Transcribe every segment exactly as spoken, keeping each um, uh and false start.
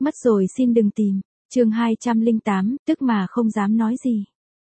Mất rồi xin đừng tìm. Chương hai trăm lẻ tám, tức mà không dám nói gì.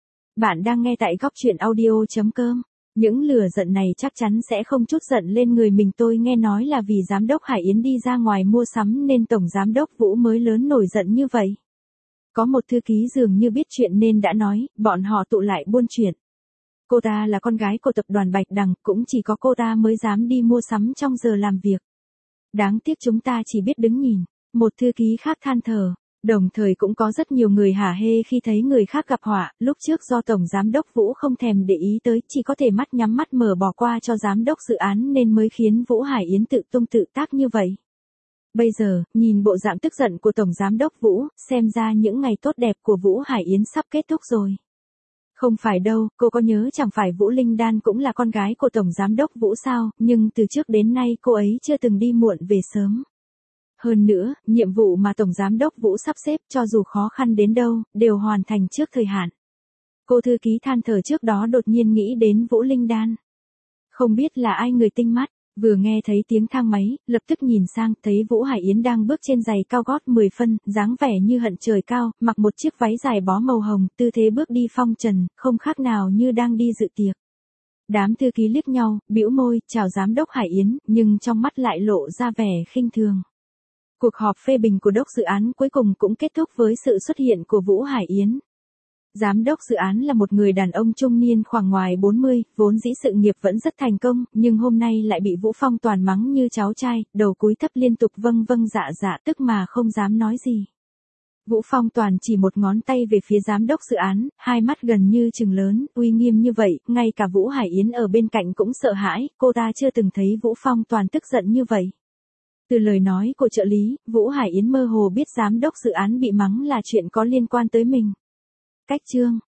Bạn đang nghe tại góc truyện audio chấm com. Những lửa giận này chắc chắn sẽ không trút giận lên người mình, tôi nghe nói là vì giám đốc Hải Yến đi ra ngoài mua sắm nên tổng giám đốc Vũ mới lớn nổi giận như vậy. Có một thư ký dường như biết chuyện nên đã nói, bọn họ tụ lại buôn chuyện. Cô ta là con gái của tập đoàn Bạch Đằng, cũng chỉ có cô ta mới dám đi mua sắm trong giờ làm việc. Đáng tiếc chúng ta chỉ biết đứng nhìn. Một thư ký khác than thở. Đồng thời cũng có rất nhiều người hả hê khi thấy người khác gặp họa, lúc trước do Tổng Giám đốc Vũ không thèm để ý tới, chỉ có thể mắt nhắm mắt mở bỏ qua cho Giám đốc dự án nên mới khiến Vũ Hải Yến tự tung tự tác như vậy. Bây giờ, nhìn bộ dạng tức giận của Tổng Giám đốc Vũ, xem ra những ngày tốt đẹp của Vũ Hải Yến sắp kết thúc rồi. Không phải đâu, cô có nhớ chẳng phải Vũ Linh Đan cũng là con gái của Tổng Giám đốc Vũ sao, nhưng từ trước đến nay cô ấy chưa từng đi muộn về sớm. Hơn nữa, nhiệm vụ mà Tổng Giám đốc Vũ sắp xếp cho dù khó khăn đến đâu, đều hoàn thành trước thời hạn. Cô thư ký than thở trước đó đột nhiên nghĩ đến Vũ Linh Đan. Không biết là ai người tinh mắt, vừa nghe thấy tiếng thang máy, lập tức nhìn sang, thấy Vũ Hải Yến đang bước trên giày cao gót mười phân, dáng vẻ như hận trời cao, mặc một chiếc váy dài bó màu hồng, tư thế bước đi phong trần, không khác nào như đang đi dự tiệc. Đám thư ký liếc nhau, bĩu môi, chào Giám đốc Hải Yến, nhưng trong mắt lại lộ ra vẻ khinh thường. Cuộc họp phê bình của đốc dự án cuối cùng cũng kết thúc với sự xuất hiện của Vũ Hải Yến. Giám đốc dự án là một người đàn ông trung niên khoảng ngoài bốn mươi, vốn dĩ sự nghiệp vẫn rất thành công, nhưng hôm nay lại bị Vũ Phong Toàn mắng như cháu trai, đầu cúi thấp liên tục vâng vâng dạ dạ, tức mà không dám nói gì. Vũ Phong Toàn chỉ một ngón tay về phía giám đốc dự án, hai mắt gần như trừng lớn, uy nghiêm như vậy, ngay cả Vũ Hải Yến ở bên cạnh cũng sợ hãi, cô ta chưa từng thấy Vũ Phong Toàn tức giận như vậy. Từ lời nói của trợ lý, Vũ Hải Yến mơ hồ biết giám đốc dự án bị mắng là chuyện có liên quan tới mình. Cách chương